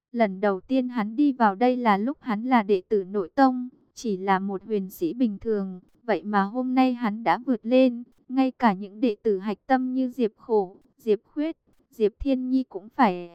Lần đầu tiên hắn đi vào đây là lúc hắn là đệ tử nội tông, chỉ là một huyền sĩ bình thường. Vậy mà hôm nay hắn đã vượt lên, ngay cả những đệ tử hạch tâm như Diệp Khổ, Diệp Khuyết, Diệp Thiên Nhi cũng phải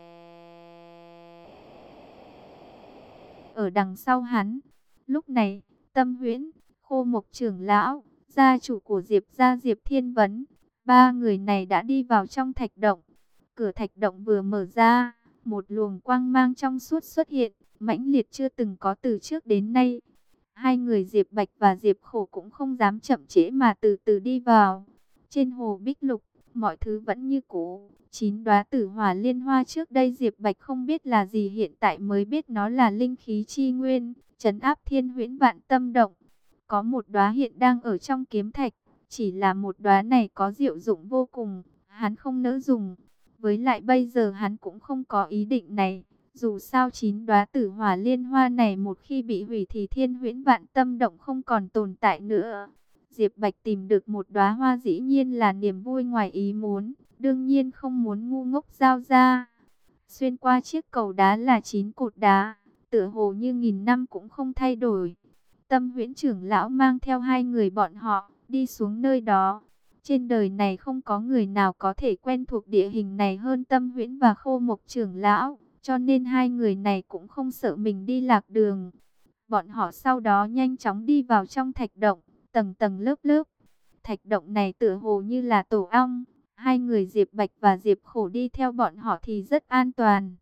ở đằng sau hắn. Lúc này, Tâm Huyễn, Khô Mộc trưởng lão, gia chủ của Diệp gia Diệp Thiên Vấn, ba người này đã đi vào trong thạch động. Cửa thạch động vừa mở ra, một luồng quang mang trong suốt xuất hiện, mãnh liệt chưa từng có từ trước đến nay. Hai người Diệp Bạch và Diệp Khổ cũng không dám chậm trễ mà từ từ đi vào. Trên hồ Bích Lục, mọi thứ vẫn như cũ. 9 đóa tử hỏa liên hoa trước đây Diệp Bạch không biết là gì, hiện tại mới biết nó là linh khí chi nguyên, trấn áp Thiên Huyễn Vạn Tâm Động. Có một đóa hiện đang ở trong kiếm thạch, chỉ là một đóa này có diệu dụng vô cùng, hắn không nỡ dùng. Với lại bây giờ hắn cũng không có ý định này. Dù sao 9 đóa tử hỏa liên hoa này một khi bị hủy thì Thiên Huyễn Vạn Tâm Động không còn tồn tại nữa. Diệp Bạch tìm được một đóa hoa dĩ nhiên là niềm vui ngoài ý muốn, đương nhiên không muốn ngu ngốc giao ra. Xuyên qua chiếc cầu đá là 9 cột đá, tựa hồ như nghìn năm cũng không thay đổi. Tâm Huyễn trưởng lão mang theo hai người bọn họ đi xuống nơi đó. Trên đời này không có người nào có thể quen thuộc địa hình này hơn Tâm Huyễn và Khô Mộc trưởng lão, cho nên hai người này cũng không sợ mình đi lạc đường. Bọn họ sau đó nhanh chóng đi vào trong thạch động, tầng tầng lớp lớp. Thạch động này tựa hồ như là tổ ong, hai người Diệp Bạch và Diệp Khổ đi theo bọn họ thì rất an toàn.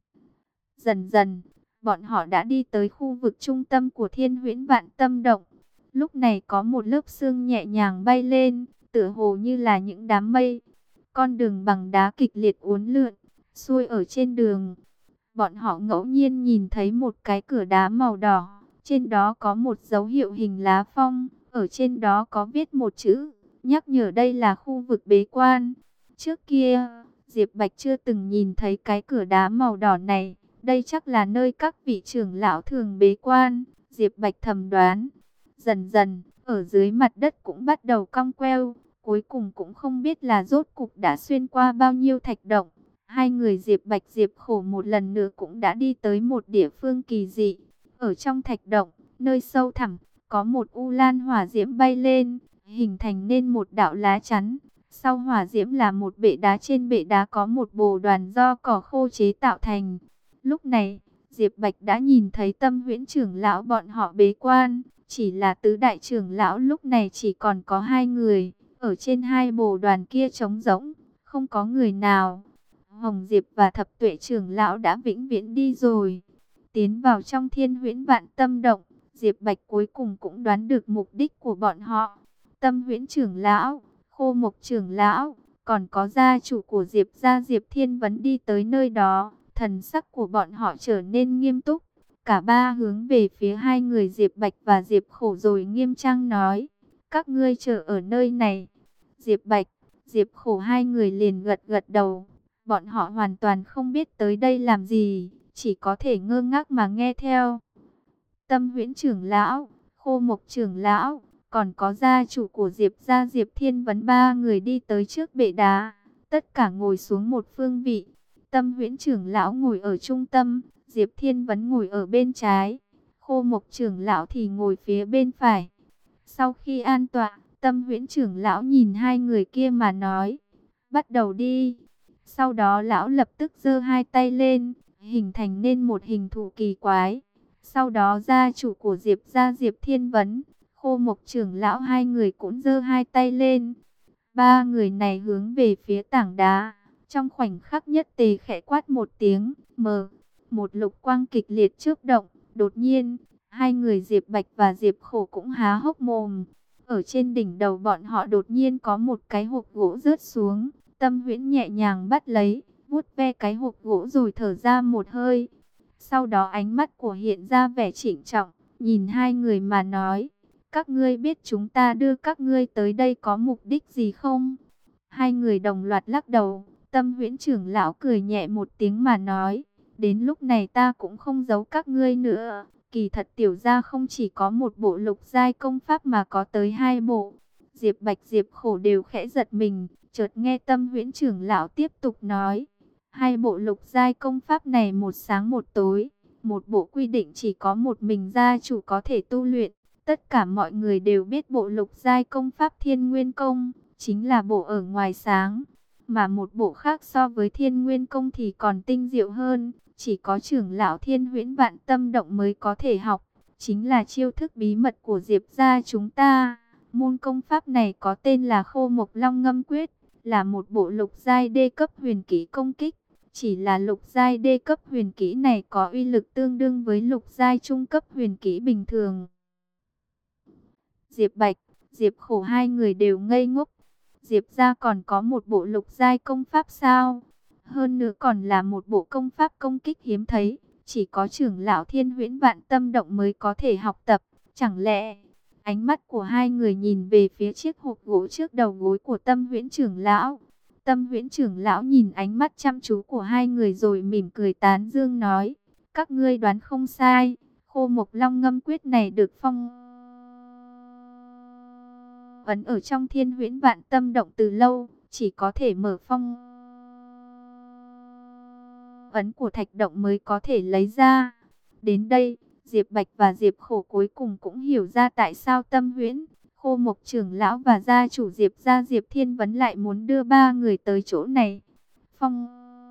Dần dần, bọn họ đã đi tới khu vực trung tâm của Thiên Huyễn Vạn Tâm Động. Lúc này có một lớp sương nhẹ nhàng bay lên, tựa hồ như là những đám mây. Con đường bằng đá kịch liệt uốn lượn, xuôi ở trên đường. Bọn họ ngẫu nhiên nhìn thấy một cái cửa đá màu đỏ, trên đó có một dấu hiệu hình lá phong, ở trên đó có viết một chữ, nhắc nhở đây là khu vực bế quan. Trước kia, Diệp Bạch chưa từng nhìn thấy cái cửa đá màu đỏ này, đây chắc là nơi các vị trưởng lão thường bế quan, Diệp Bạch thầm đoán. Dần dần, ở dưới mặt đất cũng bắt đầu cong queo, cuối cùng cũng không biết là rốt cục đã xuyên qua bao nhiêu thạch động. Hai người Diệp Bạch Diệp Khổ một lần nữa cũng đã đi tới một địa phương kỳ dị. Ở trong thạch động, nơi sâu thẳm, có một u lan hỏa diễm bay lên, hình thành nên một đạo lá chắn. Sau hỏa diễm là một bệ đá, trên bệ đá có một bồ đoàn do cỏ khô chế tạo thành. Lúc này, Diệp Bạch đã nhìn thấy Tâm Huyễn trưởng lão bọn họ bế quan, chỉ là tứ đại trưởng lão lúc này chỉ còn có hai người, ở trên hai bồ đoàn kia trống rỗng, không có người nào. Hồng Diệp và Thập Tuệ trưởng lão đã vĩnh viễn đi rồi. Tiến vào trong Thiên Huyễn Vạn Tâm Động, Diệp Bạch cuối cùng cũng đoán được mục đích của bọn họ. Tâm Huyễn trưởng lão, Khô Mộc trưởng lão, còn có gia chủ của Diệp gia Diệp Thiên Vấn đi tới nơi đó. Thần sắc của bọn họ trở nên nghiêm túc. Cả ba hướng về phía hai người Diệp Bạch và Diệp Khổ rồi nghiêm trang nói: các ngươi chờ ở nơi này. Diệp Bạch, Diệp Khổ hai người liền gật gật đầu. Bọn họ hoàn toàn không biết tới đây làm gì, chỉ có thể ngơ ngác mà nghe theo. Tâm Huyễn trưởng lão, Khô Mộc trưởng lão, còn có gia chủ của Diệp gia Diệp Thiên Vấn, ba người đi tới trước bệ đá, tất cả ngồi xuống một phương vị. Tâm Huyễn trưởng lão ngồi ở trung tâm, Diệp Thiên Vấn ngồi ở bên trái, Khô Mộc trưởng lão thì ngồi phía bên phải. Sau khi an tọa, Tâm Huyễn trưởng lão nhìn hai người kia mà nói: bắt đầu đi. Sau đó lão lập tức giơ hai tay lên, hình thành nên một hình thù kỳ quái. Sau đó gia chủ của Diệp gia Diệp Thiên Vấn, Khô Mộc trưởng lão hai người cũng giơ hai tay lên. Ba người này hướng về phía tảng đá. Trong khoảnh khắc nhất tề khẽ quát một tiếng, mờ, một lục quang kịch liệt chớp động. Đột nhiên, hai người Diệp Bạch và Diệp Khổ cũng há hốc mồm. Ở trên đỉnh đầu bọn họ đột nhiên có một cái hộp gỗ rớt xuống. Tâm Huyễn nhẹ nhàng bắt lấy, vuốt ve cái hộp gỗ rồi thở ra một hơi. Sau đó ánh mắt của hiện ra vẻ trịnh trọng, nhìn hai người mà nói: các ngươi biết chúng ta đưa các ngươi tới đây có mục đích gì không? Hai người đồng loạt lắc đầu. Tâm Huyễn trưởng lão cười nhẹ một tiếng mà nói: đến lúc này ta cũng không giấu các ngươi nữa. Kỳ thật tiểu gia không chỉ có một bộ lục giai công pháp mà có tới hai bộ. Diệp Bạch Diệp Khổ đều khẽ giật mình, chợt nghe Tâm Huyễn trưởng lão tiếp tục nói: Hai bộ lục giai công pháp này một sáng một tối, một bộ quy định chỉ có một mình gia chủ có thể tu luyện. Tất cả mọi người đều biết bộ lục giai công pháp Thiên Nguyên Công chính là bộ ở ngoài sáng, mà một bộ khác so với Thiên Nguyên Công thì còn tinh diệu hơn, chỉ có trưởng lão Thiên Huyễn Vạn Tâm Động mới có thể học, chính là chiêu thức bí mật của Diệp gia chúng ta. Môn công pháp này có tên là Khô Mộc Long Ngâm Quyết, là một bộ lục giai đê cấp huyền kỹ công kích. Chỉ là lục giai đê cấp huyền kỹ này có uy lực tương đương với lục giai trung cấp huyền kỹ bình thường. Diệp Bạch, Diệp Khổ hai người đều ngây ngốc. Diệp gia còn có một bộ lục giai công pháp sao? Hơn nữa còn là một bộ công pháp công kích hiếm thấy, chỉ có trưởng lão Thiên Huyễn Vạn Tâm Động mới có thể học tập. Chẳng lẽ? Ánh mắt của hai người nhìn về phía chiếc hộp gỗ trước đầu gối của Tâm Huyễn trưởng lão. Tâm Huyễn trưởng lão nhìn ánh mắt chăm chú của hai người rồi mỉm cười tán dương nói: các ngươi đoán không sai, Khô Mộc Long Ngâm Quyết này được phong ấn ở trong Thiên Huyễn Vạn Tâm Động từ lâu, chỉ có thể mở phong ấn của thạch động mới có thể lấy ra. Đến đây, Diệp Bạch và Diệp Khổ cuối cùng cũng hiểu ra tại sao Tâm Huyễn, Khô Mộc trưởng lão và gia chủ Diệp gia Diệp Thiên Vấn lại muốn đưa ba người tới chỗ này. Phong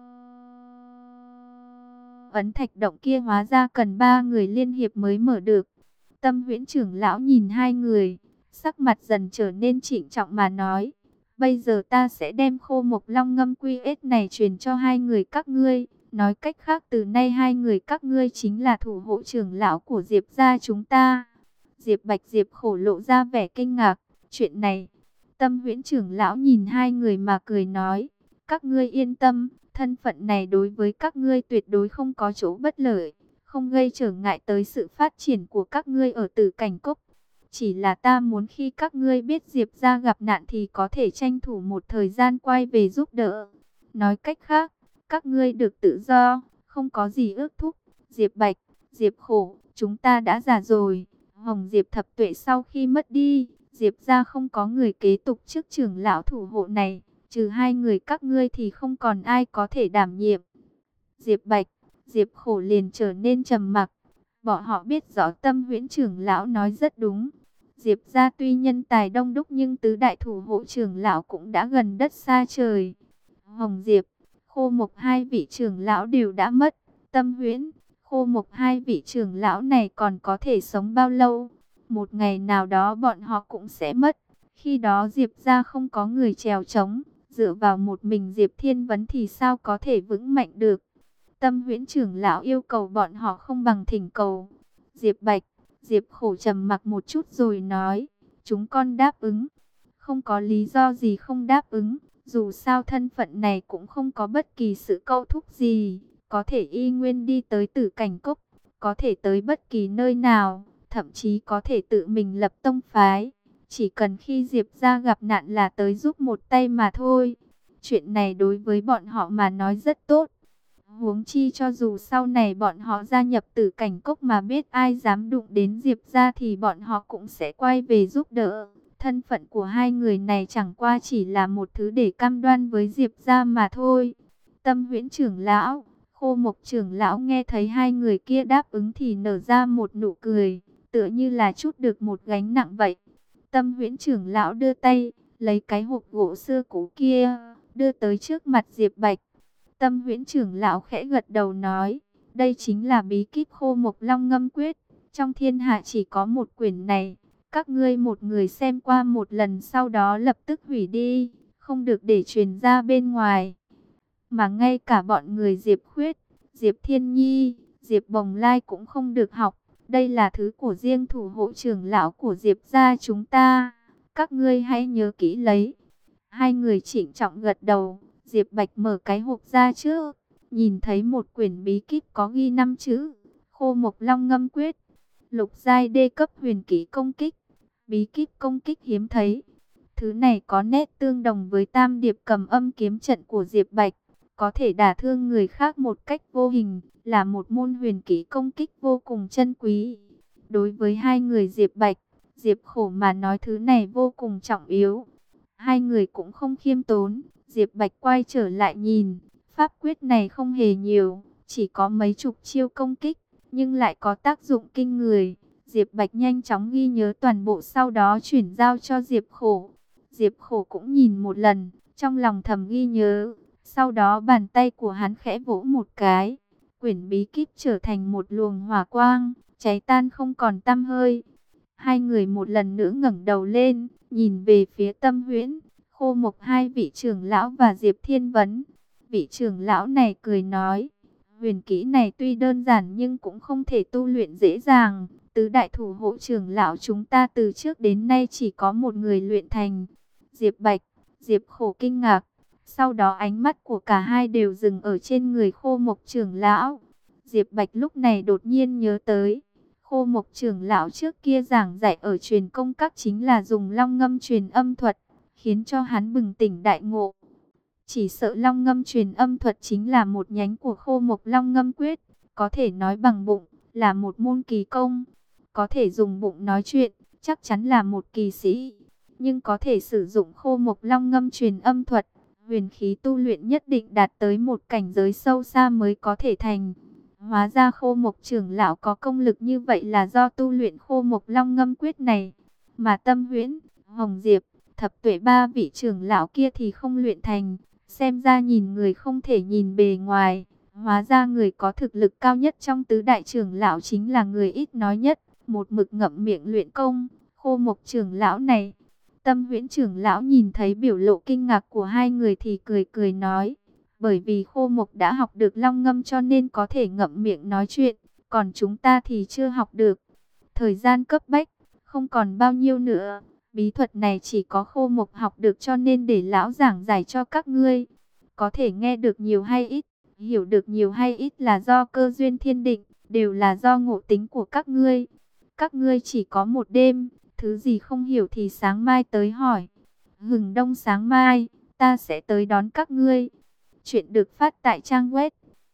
ấn thạch động kia hóa ra cần ba người liên hiệp mới mở được. Tâm Huyễn trưởng lão nhìn hai người, sắc mặt dần trở nên trịnh trọng mà nói: bây giờ ta sẽ đem Khô Mộc Long Ngâm Quyết này truyền cho hai người các ngươi. Nói cách khác, từ nay hai người các ngươi chính là thủ hộ trưởng lão của Diệp gia chúng ta. Diệp Bạch, Diệp Khổ lộ ra vẻ kinh ngạc. Chuyện này, Tâm Huyễn trưởng lão nhìn hai người mà cười nói: các ngươi yên tâm, thân phận này đối với các ngươi tuyệt đối không có chỗ bất lợi, không gây trở ngại tới sự phát triển của các ngươi ở Tử Cảnh Cốc. Chỉ là ta muốn khi các ngươi biết Diệp gia gặp nạn thì có thể tranh thủ một thời gian quay về giúp đỡ. Nói cách khác, các ngươi được tự do, không có gì ước thúc. Diệp Bạch, Diệp Khổ, chúng ta đã già rồi. Hồng Diệp Thập Tuệ sau khi mất đi, Diệp gia không có người kế tục chức trưởng lão thủ hộ này, trừ hai người các ngươi thì không còn ai có thể đảm nhiệm. Diệp Bạch, Diệp Khổ liền trở nên trầm mặc. Bọn họ biết rõ Tâm Huyễn trưởng lão nói rất đúng. Diệp gia tuy nhân tài đông đúc nhưng tứ đại thủ hộ trưởng lão cũng đã gần đất xa trời. Hồng Diệp, Khô Mộc hai vị trưởng lão đều đã mất. Tâm Huyễn, Khô Mộc hai vị trưởng lão này còn có thể sống bao lâu? Một ngày nào đó bọn họ cũng sẽ mất. Khi đó Diệp gia không có người chèo chống, dựa vào một mình Diệp Thiên Vấn thì sao có thể vững mạnh được? Tâm Huyễn trưởng lão yêu cầu bọn họ không bằng thỉnh cầu. Diệp Bạch, Diệp Khổ trầm mặc một chút rồi nói: chúng con đáp ứng. Không có lý do gì không đáp ứng. Dù sao thân phận này cũng không có bất kỳ sự câu thúc gì. Có thể y nguyên đi tới Tử Cảnh Cốc, có thể tới bất kỳ nơi nào, thậm chí có thể tự mình lập tông phái. Chỉ cần khi Diệp gia gặp nạn là tới giúp một tay mà thôi. Chuyện này đối với bọn họ mà nói rất tốt. Huống chi cho dù sau này bọn họ gia nhập Tử Cảnh Cốc mà biết ai dám đụng đến Diệp gia thì bọn họ cũng sẽ quay về giúp đỡ. Thân phận của hai người này chẳng qua chỉ là một thứ để cam đoan với Diệp gia mà thôi. Tâm Huyễn trưởng lão, Khô Mộc trưởng lão nghe thấy hai người kia đáp ứng thì nở ra một nụ cười, tựa như là trút được một gánh nặng vậy. Tâm Huyễn trưởng lão đưa tay, lấy cái hộp gỗ xưa cũ kia, đưa tới trước mặt Diệp Bạch. Tâm Huyễn trưởng lão khẽ gật đầu nói: đây chính là bí kíp Khô Mộc Long Ngâm Quyết. Trong thiên hạ chỉ có một quyển này. Các ngươi một người xem qua một lần sau đó lập tức hủy đi, không được để truyền ra bên ngoài. Mà ngay cả bọn người Diệp Khuyết, Diệp Thiên Nhi, Diệp Bồng Lai cũng không được học. Đây là thứ của riêng thủ hộ trưởng lão của Diệp gia chúng ta. Các ngươi hãy nhớ kỹ lấy. Hai người trịnh trọng gật đầu. Diệp Bạch mở cái hộp ra trước, nhìn thấy một quyển bí kíp có ghi 5 chữ: Khô Mộc Long Ngâm Quyết, lục giai đê cấp huyền kỹ công kích. Bí kíp công kích hiếm thấy. Thứ này có nét tương đồng với Tam Điệp Cầm Âm kiếm trận của Diệp Bạch, có thể đả thương người khác một cách vô hình, là một môn huyền kỹ công kích vô cùng chân quý. Đối với hai người Diệp Bạch, Diệp Khổ mà nói thứ này vô cùng trọng yếu. Hai người cũng không khiêm tốn. Diệp Bạch quay trở lại nhìn, pháp quyết này không hề nhiều, chỉ có mấy chục chiêu công kích, nhưng lại có tác dụng kinh người. Diệp Bạch nhanh chóng ghi nhớ toàn bộ, sau đó chuyển giao cho Diệp Khổ. Diệp Khổ cũng nhìn một lần, trong lòng thầm ghi nhớ. Sau đó bàn tay của hắn khẽ vỗ một cái, quyển bí kíp trở thành một luồng hỏa quang, cháy tan không còn tăm hơi. Hai người một lần nữa ngẩng đầu lên, nhìn về phía Tâm Huyễn, Khô Mộc, hai vị trưởng lão và Diệp Thiên Vấn. Vị trưởng lão này cười nói, huyền kỹ này tuy đơn giản nhưng cũng không thể tu luyện dễ dàng. Tứ đại thủ hộ trưởng lão chúng ta từ trước đến nay chỉ có một người luyện thành. Diệp Bạch, Diệp Khổ kinh ngạc. Sau đó ánh mắt của cả hai đều dừng ở trên người Khô Mộc trưởng lão. Diệp Bạch lúc này đột nhiên nhớ tới, Khô Mộc trưởng lão trước kia giảng dạy ở truyền công các chính là dùng long ngâm truyền âm thuật, khiến cho hắn bừng tỉnh đại ngộ. Chỉ sợ long ngâm truyền âm thuật chính là một nhánh của Khô Mộc long ngâm quyết, có thể nói bằng bụng, là một môn kỳ công. Có thể dùng bụng nói chuyện, chắc chắn là một kỳ sĩ. Nhưng có thể sử dụng Khô Mộc long ngâm truyền âm thuật, huyền khí tu luyện nhất định đạt tới một cảnh giới sâu xa mới có thể thành. Hóa ra Khô Mộc trưởng lão có công lực như vậy là do tu luyện Khô Mộc long ngâm quyết này. Mà Tâm Huyễn, Hồng Diệp, Thập Tuệ ba vị trưởng lão kia thì không luyện thành. Xem ra nhìn người không thể nhìn bề ngoài. Hóa ra người có thực lực cao nhất trong tứ đại trưởng lão chính là người ít nói nhất, một mực ngậm miệng luyện công, Khô Mộc trưởng lão này. Tâm Huyễn trưởng lão nhìn thấy biểu lộ kinh ngạc của hai người thì cười cười nói, bởi vì Khô Mộc đã học được long ngâm cho nên có thể ngậm miệng nói chuyện, còn chúng ta thì chưa học được. Thời gian cấp bách, không còn bao nhiêu nữa, bí thuật này chỉ có Khô Mộc học được cho nên để lão giảng giải cho các ngươi. Có thể nghe được nhiều hay ít, hiểu được nhiều hay ít là do cơ duyên thiên định, đều là do ngộ tính của các ngươi. Các ngươi chỉ có một đêm, thứ gì không hiểu thì sáng mai tới hỏi. Hừng đông sáng mai, ta sẽ tới đón các ngươi. Chuyện được phát tại trang web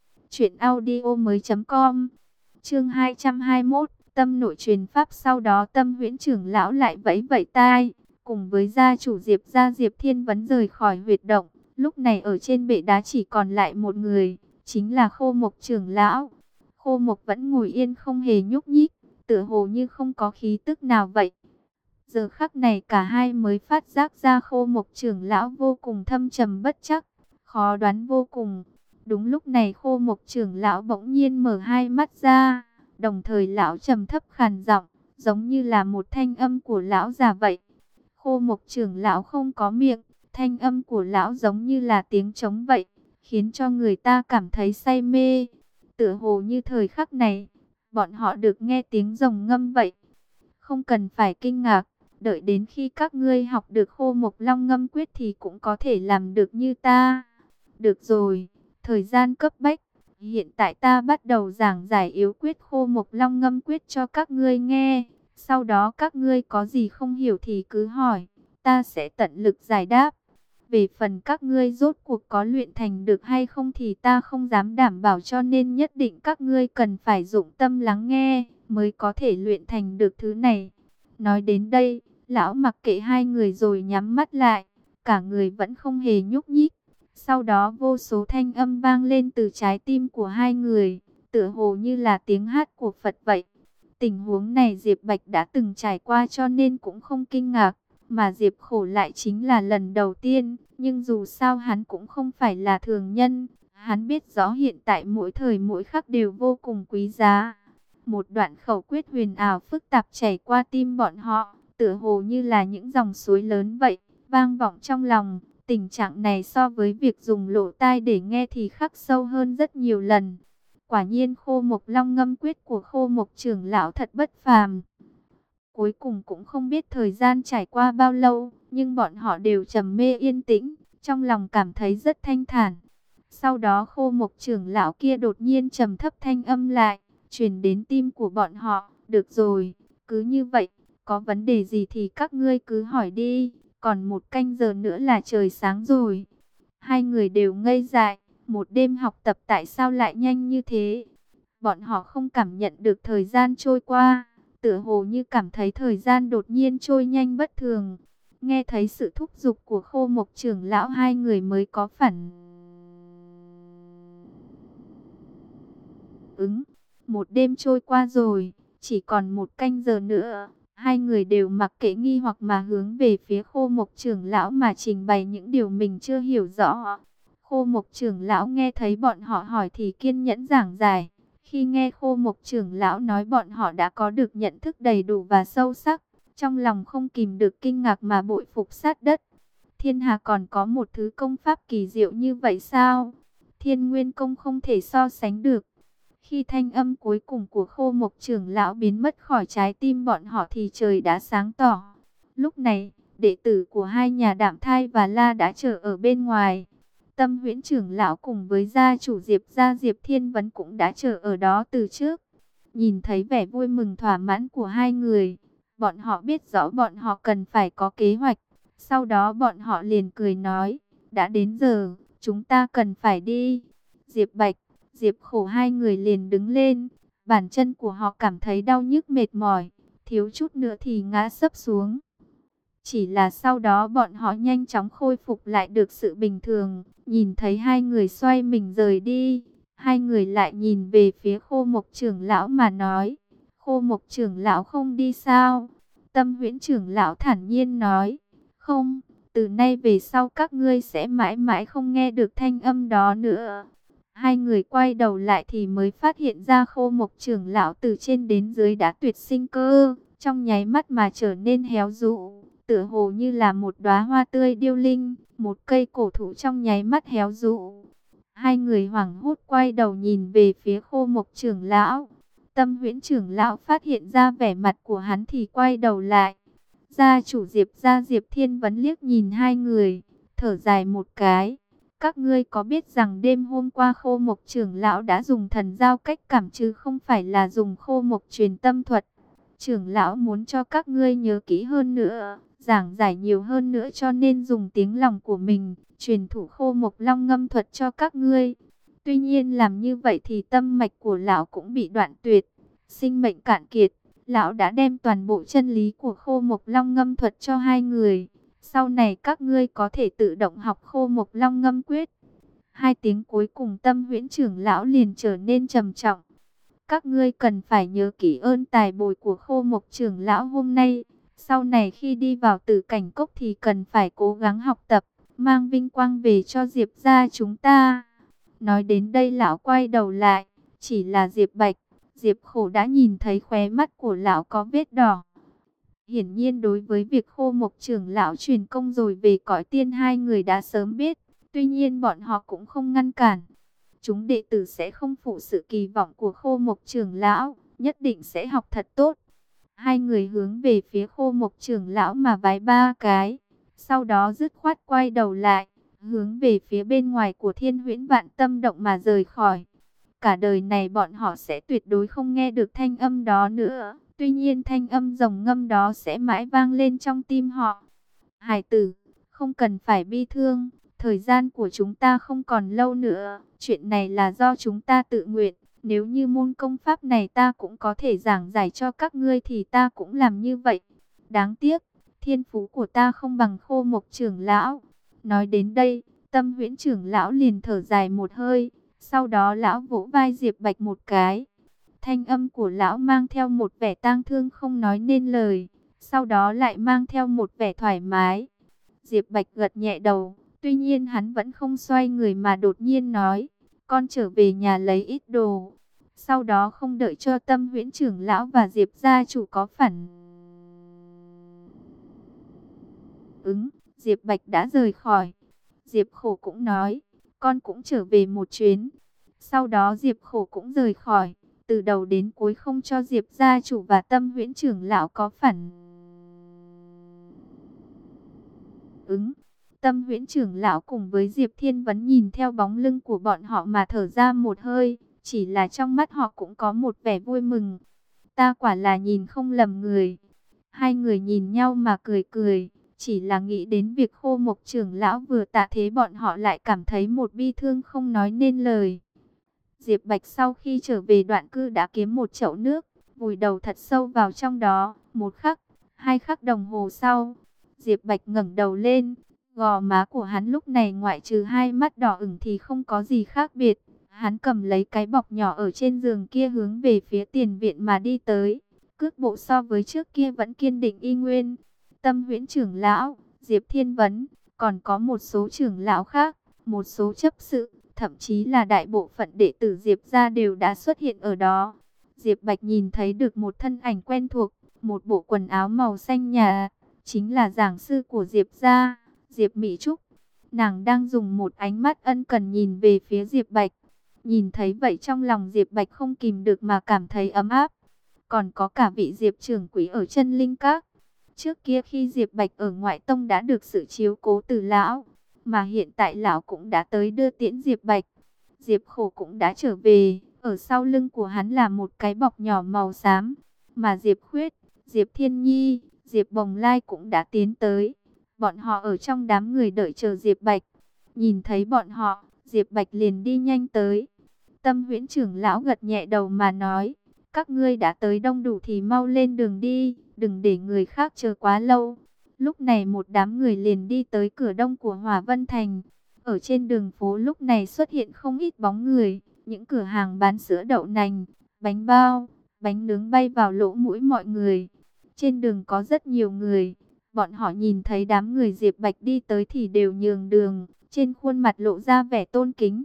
truyệnaudiomoi.com. Chương 221, Tâm Nội truyền pháp. Sau đó Tâm Huyễn trưởng lão lại vẫy vẫy tai, cùng với gia chủ Diệp gia Diệp Thiên Vấn rời khỏi huyệt động. Lúc này ở trên bệ đá chỉ còn lại một người, chính là Khô Mộc trưởng lão. Khô Mộc vẫn ngồi yên không hề nhúc nhích, tựa hồ như không có khí tức nào vậy. Giờ khắc này cả hai mới phát giác ra Khô Mộc trưởng lão vô cùng thâm trầm bất trắc, khó đoán vô cùng. Đúng lúc này Khô Mộc trưởng lão bỗng nhiên mở hai mắt ra, đồng thời lão trầm thấp khàn giọng, giống như là một thanh âm của lão già vậy. Khô Mộc trưởng lão không có miệng, thanh âm của lão giống như là tiếng trống vậy, khiến cho người ta cảm thấy say mê. Tựa hồ như thời khắc này, bọn họ được nghe tiếng rồng ngâm vậy. Không cần phải kinh ngạc, đợi đến khi các ngươi học được Khô Mộc long ngâm quyết thì cũng có thể làm được như ta. Được rồi, thời gian cấp bách, hiện tại ta bắt đầu giảng giải yếu quyết Khô Mộc long ngâm quyết cho các ngươi nghe. Sau đó các ngươi có gì không hiểu thì cứ hỏi, ta sẽ tận lực giải đáp. Về phần các ngươi rốt cuộc có luyện thành được hay không thì ta không dám đảm bảo, cho nên nhất định các ngươi cần phải dụng tâm lắng nghe mới có thể luyện thành được thứ này. Nói đến đây, lão mặc kệ hai người rồi nhắm mắt lại, cả người vẫn không hề nhúc nhích. Sau đó vô số thanh âm vang lên từ trái tim của hai người, tựa hồ như là tiếng hát của Phật vậy. Tình huống này Diệp Bạch đã từng trải qua cho nên cũng không kinh ngạc, mà Diệp Khổ lại chính là lần đầu tiên, nhưng dù sao hắn cũng không phải là thường nhân, hắn biết rõ hiện tại mỗi thời mỗi khắc đều vô cùng quý giá. Một đoạn khẩu quyết huyền ảo phức tạp chảy qua tim bọn họ, tựa hồ như là những dòng suối lớn vậy, vang vọng trong lòng. Tình trạng này so với việc dùng lỗ tai để nghe thì khắc sâu hơn rất nhiều lần. Quả nhiên Khô Mộc long ngâm quyết của Khô Mộc trưởng lão thật bất phàm. Cuối cùng cũng không biết thời gian trải qua bao lâu, nhưng bọn họ đều trầm mê yên tĩnh, trong lòng cảm thấy rất thanh thản. Sau đó Khô Mộc trưởng lão kia đột nhiên trầm thấp thanh âm lại, truyền đến tim của bọn họ. Được rồi, cứ như vậy, có vấn đề gì thì các ngươi cứ hỏi đi, còn một canh giờ nữa là trời sáng rồi. Hai người đều ngây dại, một đêm học tập tại sao lại nhanh như thế? Bọn họ không cảm nhận được thời gian trôi qua, tựa hồ như cảm thấy thời gian đột nhiên trôi nhanh bất thường. Nghe thấy sự thúc giục của Khô Mộc trưởng lão, hai người mới có phản Ứng, một đêm trôi qua rồi, chỉ còn một canh giờ nữa. Hai người đều mặc kệ nghi hoặc mà hướng về phía Khô Mộc trưởng lão mà trình bày những điều mình chưa hiểu rõ. Khô Mộc trưởng lão nghe thấy bọn họ hỏi thì kiên nhẫn giảng giải. Khi nghe Khô Mộc trưởng lão nói bọn họ đã có được nhận thức đầy đủ và sâu sắc, trong lòng không kìm được kinh ngạc mà bội phục sát đất. Thiên hạ còn có một thứ công pháp kỳ diệu như vậy sao? Thiên Nguyên công không thể so sánh được. Khi thanh âm cuối cùng của Khô Mộc trưởng lão biến mất khỏi trái tim bọn họ thì trời đã sáng tỏ. Lúc này, đệ tử của hai nhà Đạm Thai và La đã chờ ở bên ngoài. Tâm Huyễn trưởng lão cùng với gia chủ Diệp gia Diệp Thiên Vấn cũng đã chờ ở đó từ trước. Nhìn thấy vẻ vui mừng thỏa mãn của hai người, bọn họ biết rõ bọn họ cần phải có kế hoạch. Sau đó bọn họ liền cười nói, đã đến giờ, chúng ta cần phải đi. Diệp Bạch, Diệp Khổ hai người liền đứng lên, bàn chân của họ cảm thấy đau nhức mệt mỏi, thiếu chút nữa thì ngã sấp xuống. Chỉ là sau đó bọn họ nhanh chóng khôi phục lại được sự bình thường, nhìn thấy hai người xoay mình rời đi. Hai người lại nhìn về phía Khô Mộc trưởng lão mà nói, Khô Mộc trưởng lão không đi sao? Tâm Huyễn trưởng lão thản nhiên nói, không, từ nay về sau các ngươi sẽ mãi mãi không nghe được thanh âm đó nữa. Hai người quay đầu lại thì mới phát hiện ra Khô Mộc trưởng lão từ trên đến dưới đã tuyệt sinh cơ, trong nháy mắt mà trở nên héo rũ, tựa hồ như là một đóa hoa tươi điêu linh, một cây cổ thụ trong nháy mắt héo rũ. Hai người hoảng hốt quay đầu nhìn về phía Khô Mộc trưởng lão. Tâm Huyễn trưởng lão phát hiện ra vẻ mặt của hắn thì quay đầu lại. Gia chủ Diệp gia Diệp Thiên Vấn liếc nhìn hai người, thở dài một cái. Các ngươi có biết rằng đêm hôm qua Khô Mộc trưởng lão đã dùng thần giao cách cảm chứ không phải là dùng Khô Mộc truyền tâm thuật. Trưởng lão muốn cho các ngươi nhớ kỹ hơn nữa, giảng giải nhiều hơn nữa cho nên dùng tiếng lòng của mình, truyền thủ Khô Mộc Long ngâm thuật cho các ngươi. Tuy nhiên làm như vậy thì tâm mạch của lão cũng bị đoạn tuyệt, sinh mệnh cạn kiệt. Lão đã đem toàn bộ chân lý của Khô Mộc Long ngâm thuật cho hai người. Sau này các ngươi có thể tự động học Khô Mộc Long ngâm quyết. Hai tiếng cuối cùng Tâm Huyễn trưởng lão liền trở nên trầm trọng. Các ngươi cần phải nhớ kỹ ơn tài bồi của Khô Mộc trưởng lão hôm nay. Sau này khi đi vào Tử Cảnh Cốc thì cần phải cố gắng học tập, mang vinh quang về cho Diệp gia chúng ta. Nói đến đây lão quay đầu lại, chỉ là Diệp Bạch, Diệp Khổ đã nhìn thấy khóe mắt của lão có vết đỏ. Hiển nhiên đối với việc Khô Mộc trưởng lão truyền công rồi về cõi tiên hai người đã sớm biết, tuy nhiên bọn họ cũng không ngăn cản. Chúng đệ tử sẽ không phụ sự kỳ vọng của Khô Mộc trưởng lão, nhất định sẽ học thật tốt. Hai người hướng về phía Khô Mộc trưởng lão mà vái ba cái, sau đó dứt khoát quay đầu lại, hướng về phía bên ngoài của Thiên Huyễn Vạn Tâm Động mà rời khỏi. Cả đời này bọn họ sẽ tuyệt đối không nghe được thanh âm đó nữa. Tuy nhiên thanh âm rồng ngâm đó sẽ mãi vang lên trong tim họ. Hải tử, không cần phải bi thương. Thời gian của chúng ta không còn lâu nữa. Chuyện này là do chúng ta tự nguyện. Nếu như môn công pháp này ta cũng có thể giảng giải cho các ngươi thì ta cũng làm như vậy. Đáng tiếc, thiên phú của ta không bằng Khô Mộc trưởng lão. Nói đến đây, Tâm Huyễn trưởng lão liền thở dài một hơi. Sau đó lão vỗ vai Diệp Bạch một cái. Thanh âm của lão mang theo một vẻ tang thương không nói nên lời. Sau đó lại mang theo một vẻ thoải mái. Diệp Bạch gật nhẹ đầu. Tuy nhiên hắn vẫn không xoay người mà đột nhiên nói. Con trở về nhà lấy ít đồ. Sau đó không đợi cho Tâm Huyễn trưởng lão và Diệp gia chủ có phản ứng, Diệp Bạch đã rời khỏi. Diệp Khổ cũng nói, con cũng trở về một chuyến. Sau đó Diệp Khổ cũng rời khỏi, từ đầu đến cuối không cho Diệp gia chủ và Tâm Huyễn trưởng lão có phản ứng. Tâm Huyễn trưởng lão cùng với Diệp Thiên Vấn nhìn theo bóng lưng của bọn họ mà thở ra một hơi, chỉ là trong mắt họ cũng có một vẻ vui mừng. Ta quả là nhìn không lầm người. Hai người nhìn nhau mà cười cười, chỉ là nghĩ đến việc Khô Mộc trưởng lão vừa tạ thế bọn họ lại cảm thấy một bi thương không nói nên lời. Diệp Bạch sau khi trở về Đoạn Cư đã kiếm một chậu nước, vùi đầu thật sâu vào trong đó. Một khắc, hai khắc đồng hồ sau, Diệp Bạch ngẩng đầu lên, gò má của hắn lúc này ngoại trừ hai mắt đỏ ửng thì không có gì khác biệt. Hắn cầm lấy cái bọc nhỏ ở trên giường kia hướng về phía tiền viện mà đi tới. Cước bộ so với trước kia vẫn kiên định y nguyên. Tâm Huyễn trưởng lão, Diệp Thiên Vấn, còn có một số trưởng lão khác, một số chấp sự, thậm chí là đại bộ phận đệ tử Diệp gia đều đã xuất hiện ở đó. Diệp Bạch nhìn thấy được một thân ảnh quen thuộc, một bộ quần áo màu xanh nhà, chính là giảng sư của Diệp gia, Diệp Mỹ Trúc. Nàng đang dùng một ánh mắt ân cần nhìn về phía Diệp Bạch. Nhìn thấy vậy trong lòng Diệp Bạch không kìm được mà cảm thấy ấm áp. Còn có cả vị Diệp trưởng quỹ ở chân linh các. Trước kia khi Diệp Bạch ở ngoại tông đã được sự chiếu cố từ lão, mà hiện tại lão cũng đã tới đưa tiễn Diệp Bạch. Diệp Khổ cũng đã trở về, ở sau lưng của hắn là một cái bọc nhỏ màu xám, mà Diệp Khuyết, Diệp Thiên Nhi, Diệp Bồng Lai cũng đã tiến tới. Bọn họ ở trong đám người đợi chờ Diệp Bạch. Nhìn thấy bọn họ, Diệp Bạch liền đi nhanh tới. Tâm Huyễn trưởng lão gật nhẹ đầu mà nói, các ngươi đã tới đông đủ thì mau lên đường đi, đừng để người khác chờ quá lâu. Lúc này một đám người liền đi tới cửa đông của Hỏa Vân Thành. Ở trên đường phố lúc này xuất hiện không ít bóng người, những cửa hàng bán sữa đậu nành, bánh bao, bánh nướng bay vào lỗ mũi mọi người. Trên đường có rất nhiều người, bọn họ nhìn thấy đám người Diệp Bạch đi tới thì đều nhường đường, trên khuôn mặt lộ ra vẻ tôn kính.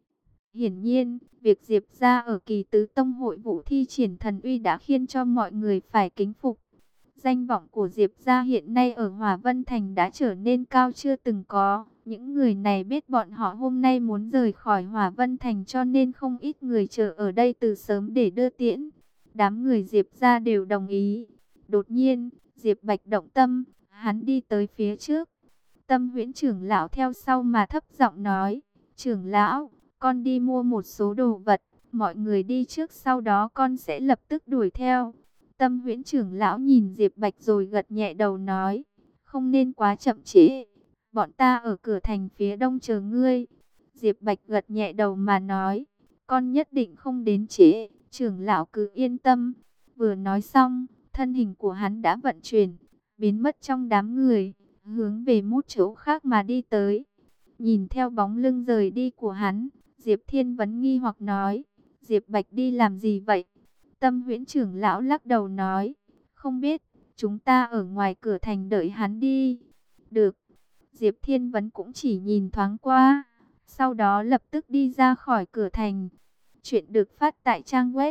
Hiển nhiên, việc Diệp gia ở Kỳ Tứ Tông hội vụ thi triển thần uy đã khiến cho mọi người phải kính phục. Danh vọng của Diệp gia hiện nay ở Hỏa Vân Thành đã trở nên cao chưa từng có. Những người này biết bọn họ hôm nay muốn rời khỏi Hỏa Vân Thành cho nên không ít người chờ ở đây từ sớm để đưa tiễn. Đám người Diệp gia đều đồng ý. Đột nhiên, Diệp Bạch động tâm, hắn đi tới phía trước. Tâm Huyễn trưởng lão theo sau mà thấp giọng nói, trưởng lão, con đi mua một số đồ vật, mọi người đi trước sau đó con sẽ lập tức đuổi theo. Tâm Huyễn trưởng lão nhìn Diệp Bạch rồi gật nhẹ đầu nói, không nên quá chậm trễ, bọn ta ở cửa thành phía đông chờ ngươi. Diệp Bạch gật nhẹ đầu mà nói, con nhất định không đến trễ, trưởng lão cứ yên tâm. Vừa nói xong, thân hình của hắn đã vận chuyển, biến mất trong đám người, hướng về một chỗ khác mà đi tới. Nhìn theo bóng lưng rời đi của hắn, Diệp Thiên Vấn nghi hoặc nói, Diệp Bạch đi làm gì vậy? Tâm Huyễn trưởng lão lắc đầu nói, không biết, chúng ta ở ngoài cửa thành đợi hắn đi. Được, Diệp Thiên Vấn cũng chỉ nhìn thoáng qua, sau đó lập tức đi ra khỏi cửa thành. Chuyện được phát tại trang web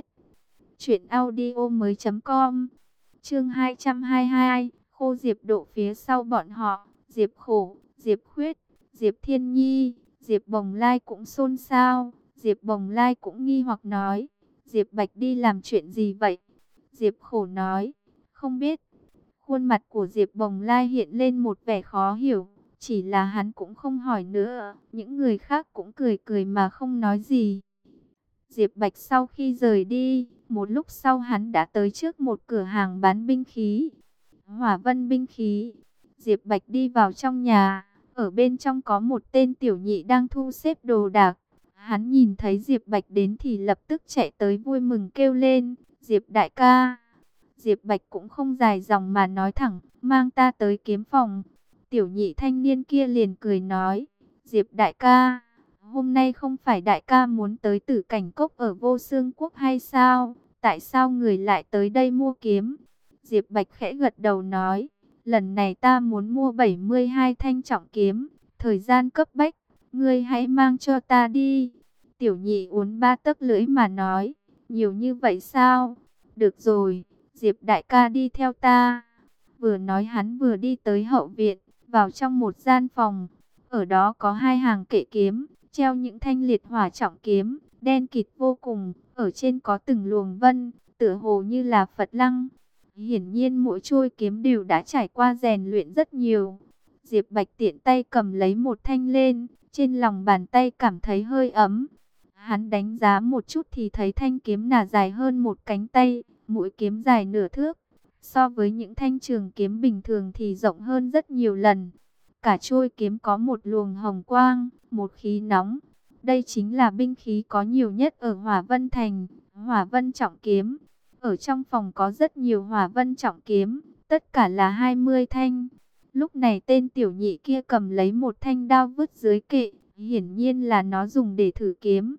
truyệnaudiomoi.com. Chương 222, Khô Diệp Độ phía sau bọn họ, Diệp Khổ, Diệp Khuyết, Diệp Thiên Nhi, Diệp Bồng Lai cũng xôn xao. Diệp Bồng Lai cũng nghi hoặc nói, Diệp Bạch đi làm chuyện gì vậy? Diệp Khổ nói, không biết. Khuôn mặt của Diệp Bồng Lai hiện lên một vẻ khó hiểu, chỉ là hắn cũng không hỏi nữa, những người khác cũng cười cười mà không nói gì. Diệp Bạch sau khi rời đi, một lúc sau hắn đã tới trước một cửa hàng bán binh khí. Hỏa Vân binh khí. Diệp Bạch đi vào trong nhà, ở bên trong có một tên tiểu nhị đang thu xếp đồ đạc. Hắn nhìn thấy Diệp Bạch đến thì lập tức chạy tới vui mừng kêu lên, Diệp đại ca. Diệp Bạch cũng không dài dòng mà nói thẳng, mang ta tới kiếm phòng. Tiểu nhị thanh niên kia liền cười nói, Diệp đại ca, hôm nay không phải đại ca muốn tới Tử Cảnh Cốc ở Vô Xương Quốc hay sao? Tại sao người lại tới đây mua kiếm? Diệp Bạch khẽ gật đầu nói, lần này ta muốn mua 72 thanh trọng kiếm, thời gian cấp bách, ngươi hãy mang cho ta đi. Tiểu nhị uốn ba tấc lưỡi mà nói, nhiều như vậy sao? Được rồi, Diệp đại ca đi theo ta. Vừa nói hắn vừa đi tới hậu viện, vào trong một gian phòng. Ở đó có hai hàng kệ kiếm, treo những thanh liệt hỏa trọng kiếm, đen kịt vô cùng. Ở trên có từng luồng vân, tựa hồ như là Phật lăng. Hiển nhiên mỗi chuôi kiếm đều đã trải qua rèn luyện rất nhiều. Diệp Bạch tiện tay cầm lấy một thanh lên, trên lòng bàn tay cảm thấy hơi ấm. Hắn đánh giá một chút thì thấy thanh kiếm là dài hơn một cánh tay, mũi kiếm dài nửa thước. So với những thanh trường kiếm bình thường thì rộng hơn rất nhiều lần. Cả chuôi kiếm có một luồng hồng quang, một khí nóng. Đây chính là binh khí có nhiều nhất ở Hỏa Vân Thành, Hỏa Vân trọng kiếm. Ở trong phòng có rất nhiều Hỏa Vân trọng kiếm, tất cả là 20 thanh. Lúc này tên tiểu nhị kia cầm lấy một thanh đao vứt dưới kệ, hiển nhiên là nó dùng để thử kiếm.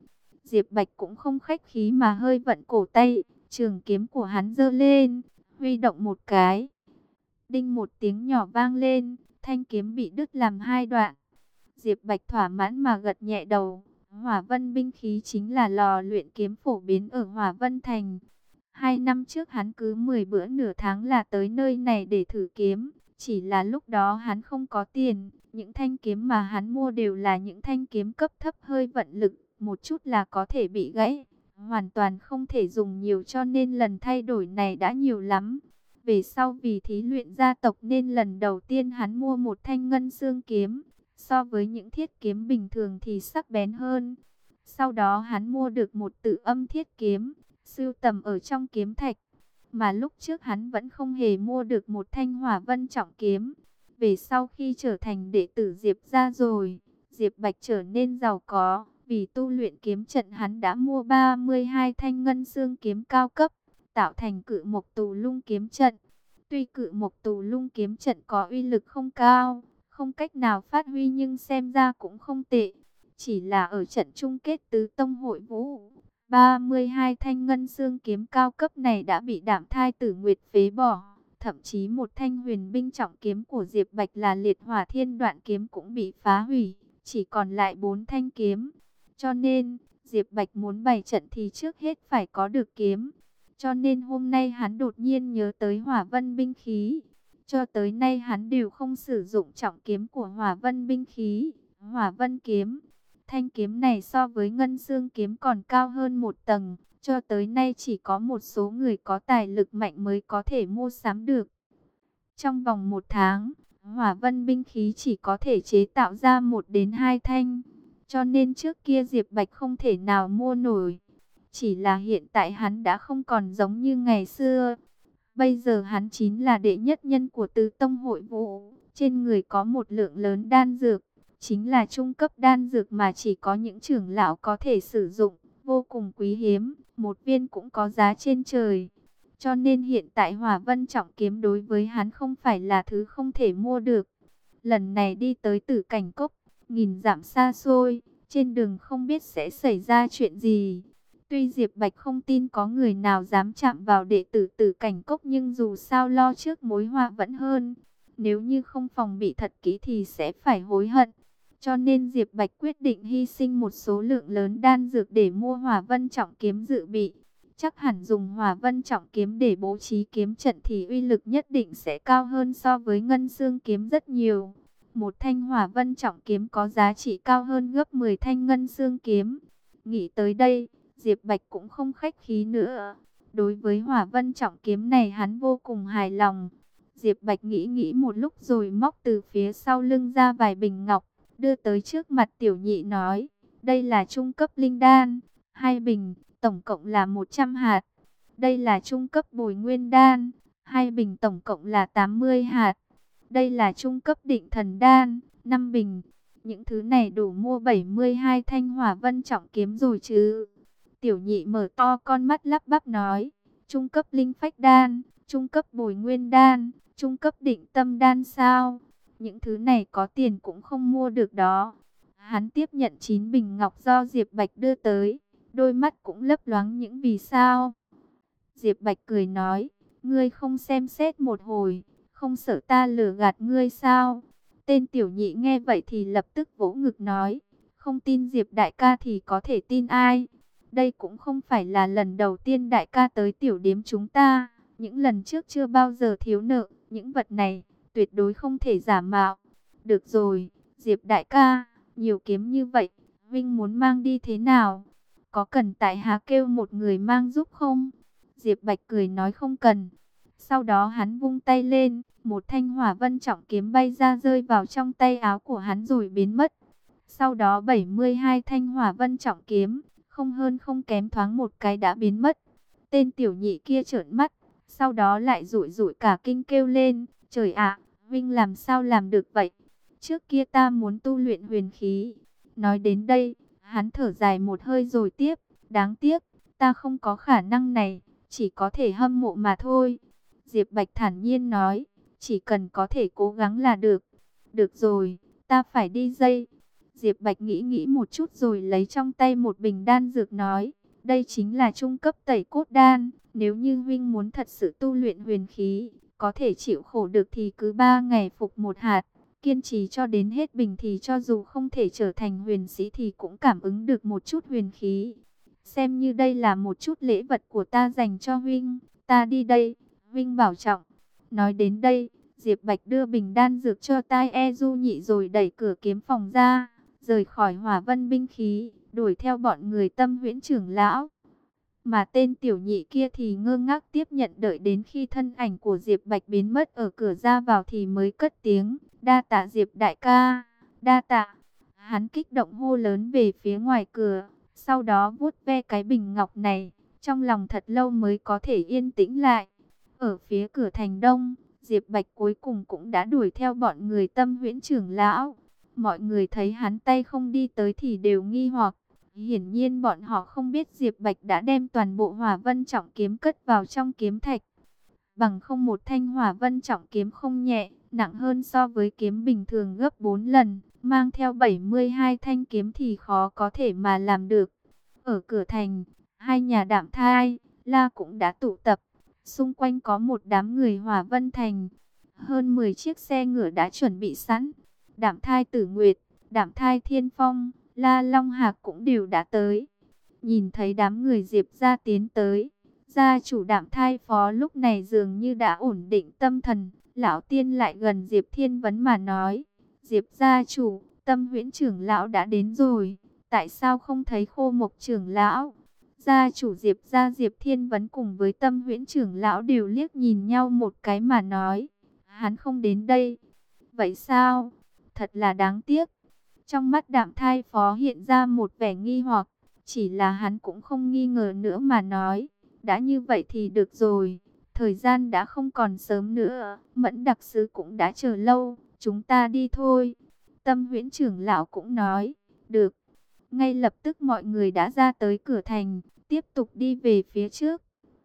Diệp Bạch cũng không khách khí mà hơi vận cổ tay, trường kiếm của hắn giơ lên, huy động một cái. Đinh một tiếng nhỏ vang lên, thanh kiếm bị đứt làm hai đoạn. Diệp Bạch thỏa mãn mà gật nhẹ đầu. Hỏa Vân binh khí chính là lò luyện kiếm phổ biến ở Hỏa Vân Thành. 2 năm trước hắn cứ 10 bữa nửa tháng là tới nơi này để thử kiếm. Chỉ là lúc đó hắn không có tiền. Những thanh kiếm mà hắn mua đều là những thanh kiếm cấp thấp hơi vận lực. Một chút là có thể bị gãy. Hoàn toàn không thể dùng nhiều, cho nên lần thay đổi này đã nhiều lắm. Về sau vì thí luyện gia tộc nên lần đầu tiên hắn mua một thanh ngân xương kiếm. So với những thiết kiếm bình thường thì sắc bén hơn. Sau đó hắn mua được một tự âm thiết kiếm, sưu tầm ở trong kiếm thạch. Mà lúc trước hắn vẫn không hề mua được một thanh hỏa vân trọng kiếm. Về sau khi trở thành đệ tử Diệp gia rồi, Diệp Bạch trở nên giàu có. Vì tu luyện kiếm trận hắn đã mua 32 thanh ngân xương kiếm cao cấp, tạo thành Cự Mộc Tù Lung kiếm trận. Tuy Cự Mộc Tù Lung kiếm trận có uy lực không cao, không cách nào phát huy, nhưng xem ra cũng không tệ. Chỉ là ở trận chung kết tứ tông hội vũ, 32 thanh ngân xương kiếm cao cấp này đã bị Đạm Thai Tử Nguyệt phế bỏ. Thậm chí một thanh huyền binh trọng kiếm của Diệp Bạch là Liệt Hỏa Thiên Đoạn kiếm cũng bị phá hủy, chỉ còn lại 4 thanh kiếm. Cho nên, Diệp Bạch muốn bày trận thì trước hết phải có được kiếm. Cho nên hôm nay hắn đột nhiên nhớ tới Hỏa Vân binh khí. Cho tới nay hắn đều không sử dụng trọng kiếm của Hỏa Vân binh khí, Hỏa Vân kiếm. Thanh kiếm này so với Ngân Xương kiếm còn cao hơn một tầng. Cho tới nay chỉ có một số người có tài lực mạnh mới có thể mua sắm được. Trong vòng 1 tháng, Hỏa Vân binh khí chỉ có thể chế tạo ra 1 đến 2 thanh. Cho nên trước kia Diệp Bạch không thể nào mua nổi. Chỉ là hiện tại hắn đã không còn giống như ngày xưa. Bây giờ hắn chính là đệ nhất nhân của tứ tông hội vũ. Trên người có một lượng lớn đan dược. Chính là trung cấp đan dược mà chỉ có những trưởng lão có thể sử dụng. Vô cùng quý hiếm. Một viên cũng có giá trên trời. Cho nên hiện tại Hỏa Vân trọng kiếm đối với hắn không phải là thứ không thể mua được. Lần này đi tới Tử Cảnh Cốc, nghìn dặm xa xôi, trên đường không biết sẽ xảy ra chuyện gì. Tuy Diệp Bạch không tin có người nào dám chạm vào đệ tử Tử Cảnh Cốc, nhưng dù sao lo trước mối họa vẫn hơn. Nếu như không phòng bị thật kỹ thì sẽ phải hối hận. Cho nên Diệp Bạch quyết định hy sinh một số lượng lớn đan dược để mua Hỏa Vân trọng kiếm dự bị. Chắc hẳn dùng Hỏa Vân trọng kiếm để bố trí kiếm trận thì uy lực nhất định sẽ cao hơn so với Ngân Xương kiếm rất nhiều. Một thanh Hỏa Vân trọng kiếm có giá trị cao hơn gấp 10 thanh Ngân Xương kiếm. Nghĩ tới đây, Diệp Bạch cũng không khách khí nữa. Đối với Hỏa Vân trọng kiếm này hắn vô cùng hài lòng. Diệp Bạch nghĩ một lúc rồi móc từ phía sau lưng ra vài bình ngọc, đưa tới trước mặt Tiểu Nhị nói, đây là trung cấp linh đan, 2 bình, tổng cộng là 100 hạt. Đây là trung cấp bồi nguyên đan, 2 bình tổng cộng là 80 hạt. Đây là trung cấp định thần đan, 5 bình. Những thứ này đủ mua 72 thanh Hỏa Vân trọng kiếm rồi chứ. Tiểu Nhị mở to con mắt lắp bắp nói, trung cấp linh phách đan, trung cấp bồi nguyên đan, trung cấp định tâm đan sao? Những thứ này có tiền cũng không mua được đó. Hắn tiếp nhận 9 bình ngọc do Diệp Bạch đưa tới, đôi mắt cũng lấp loáng những vì sao. Diệp Bạch cười nói, ngươi không xem xét một hồi, không sợ ta lừa gạt ngươi sao? Tên Tiểu Nhị nghe vậy thì lập tức vỗ ngực nói, không tin Diệp đại ca thì có thể tin ai? Đây cũng không phải là lần đầu tiên đại ca tới tiểu điếm chúng ta. Những lần trước chưa bao giờ thiếu nợ, những vật này tuyệt đối không thể giả mạo. Được rồi, Diệp đại ca, nhiều kiếm như vậy, Vinh muốn mang đi thế nào? Có cần tại hạ kêu một người mang giúp không? Diệp Bạch cười nói không cần. Sau đó hắn vung tay lên, một thanh Hỏa Vân trọng kiếm bay ra rơi vào trong tay áo của hắn rồi biến mất. Sau đó 72 thanh Hỏa Vân trọng kiếm, không hơn không kém thoáng một cái đã biến mất. Tên Tiểu Nhị kia trợn mắt, sau đó lại rủi rủi cả kinh kêu lên, trời ạ, Vinh làm sao làm được vậy? Trước kia ta muốn tu luyện huyền khí. Nói đến đây, hắn thở dài một hơi rồi tiếp, đáng tiếc, ta không có khả năng này, chỉ có thể hâm mộ mà thôi. Diệp Bạch thản nhiên nói, chỉ cần có thể cố gắng là được. Được rồi, ta phải đi dây. Diệp Bạch nghĩ nghĩ một chút rồi lấy trong tay một bình đan dược nói, đây chính là trung cấp tẩy cốt đan, nếu như huynh muốn thật sự tu luyện huyền khí, có thể chịu khổ được thì cứ 3 ngày phục một hạt, kiên trì cho đến hết bình thì cho dù không thể trở thành huyền sĩ thì cũng cảm ứng được một chút huyền khí. Xem như đây là một chút lễ vật của ta dành cho huynh, ta đi đây, huynh bảo trọng. Nói đến đây, Diệp Bạch đưa bình đan dược cho Tai E Du Nhị rồi đẩy cửa kiếm phòng ra, rời khỏi Hỏa Vân binh khí, đuổi theo bọn người Tâm Huyễn trưởng lão. Mà tên tiểu nhị kia thì ngơ ngác tiếp nhận, đợi đến khi thân ảnh của Diệp Bạch biến mất ở cửa ra vào thì mới cất tiếng, đa tạ Diệp đại ca, đa tạ. Hắn kích động hô lớn về phía ngoài cửa, sau đó vuốt ve cái bình ngọc này, trong lòng thật lâu mới có thể yên tĩnh lại. Ở phía cửa thành đông, Diệp Bạch cuối cùng cũng đã đuổi theo bọn người Tâm Huyễn trưởng lão. Mọi người thấy hắn tay không đi tới thì đều nghi hoặc. Hiển nhiên bọn họ không biết Diệp Bạch đã đem toàn bộ Hỏa Vân trọng kiếm cất vào trong kiếm thạch. Bằng không một thanh Hỏa Vân trọng kiếm không nhẹ, nặng hơn so với kiếm bình thường gấp 4 lần, mang theo 72 thanh kiếm thì khó có thể mà làm được. Ở cửa thành, hai nhà Đạm Thai, La cũng đã tụ tập. Xung quanh có một đám người Hỏa Vân Thành. Hơn 10 chiếc xe ngựa đã chuẩn bị sẵn. Đạm Thai Tử Nguyệt, Đạm Thai Thiên Phong, La Long Hạc cũng đều đã tới. Nhìn thấy đám người Diệp gia tiến tới, gia chủ Đạm Thai Phó lúc này dường như đã ổn định tâm thần. Lão tiên lại gần Diệp Thiên Vấn mà nói, Diệp gia chủ, Tâm Huyễn trưởng lão đã đến rồi, tại sao không thấy Khô Mộc trưởng lão? Gia chủ Diệp gia Diệp Thiên Vấn cùng với Tâm Huyễn trưởng lão đều liếc nhìn nhau một cái mà nói, hắn không đến đây. Vậy sao? Thật là đáng tiếc. Trong mắt Đạm Thai Phó hiện ra một vẻ nghi hoặc, chỉ là hắn cũng không nghi ngờ nữa mà nói, đã như vậy thì được rồi, thời gian đã không còn sớm nữa, Mẫn đặc sứ cũng đã chờ lâu, chúng ta đi thôi. Tâm Huyễn trưởng lão cũng nói, được. Ngay lập tức mọi người đã ra tới cửa thành, tiếp tục đi về phía trước.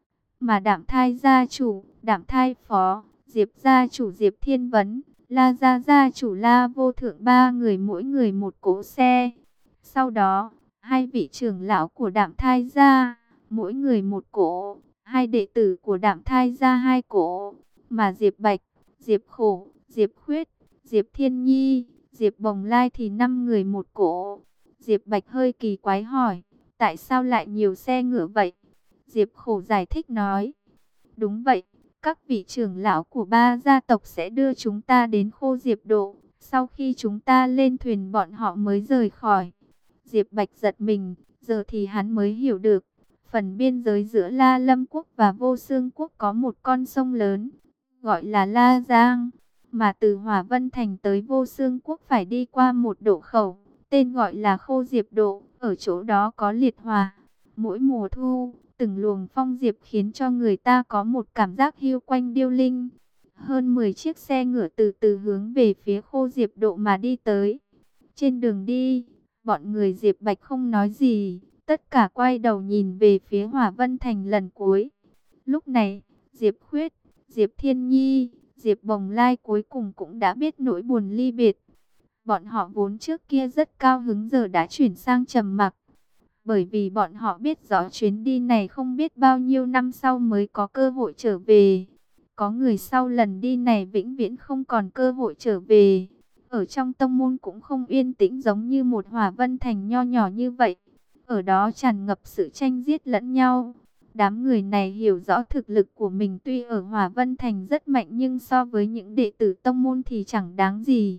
Mà Đạm Thai gia chủ, Đạm Thai Phó, Diệp gia chủ Diệp Thiên Vấn, La gia chủ La Vô Thượng, ba người mỗi người một cỗ xe. Sau đó, hai vị trưởng lão của Đạm Thai gia, mỗi người một cỗ, hai đệ tử của Đạm Thai gia hai cỗ, mà Diệp Bạch, Diệp Khổ, Diệp Khuyết, Diệp Thiên Nhi, Diệp Bồng Lai thì 5 người một cỗ. Diệp Bạch hơi kỳ quái hỏi, tại sao lại nhiều xe ngựa vậy? Diệp Khổ giải thích nói, đúng vậy, các vị trưởng lão của ba gia tộc sẽ đưa chúng ta đến Khô Diệp Độ, sau khi chúng ta lên thuyền bọn họ mới rời khỏi. Diệp Bạch giật mình, giờ thì hắn mới hiểu được, phần biên giới giữa La Lâm Quốc và Vô Xương Quốc có một con sông lớn, gọi là La Giang, mà từ Hỏa Vân Thành tới Vô Xương Quốc phải đi qua một độ khẩu, tên gọi là Khô Diệp Độ, ở chỗ đó có liệt hỏa. Mỗi mùa thu, từng luồng phong diệp khiến cho người ta có một cảm giác hiu quanh điêu linh. Hơn 10 chiếc xe ngựa từ từ hướng về phía Khô Diệp Độ mà đi tới. Trên đường đi, bọn người Diệp Bạch không nói gì, tất cả quay đầu nhìn về phía Hỏa Vân Thành lần cuối. Lúc này, Diệp Khuyết, Diệp Thiên Nhi, Diệp Bồng Lai cuối cùng cũng đã biết nỗi buồn ly biệt. Bọn họ vốn trước kia rất cao hứng giờ đã chuyển sang trầm mặc. Bởi vì bọn họ biết rõ chuyến đi này không biết bao nhiêu năm sau mới có cơ hội trở về. Có người sau lần đi này vĩnh viễn không còn cơ hội trở về. Ở trong tông môn cũng không yên tĩnh giống như một Hỏa Vân Thành nho nhỏ như vậy. Ở đó tràn ngập sự tranh giết lẫn nhau. Đám người này hiểu rõ thực lực của mình, tuy ở Hỏa Vân Thành rất mạnh nhưng so với những đệ tử tông môn thì chẳng đáng gì.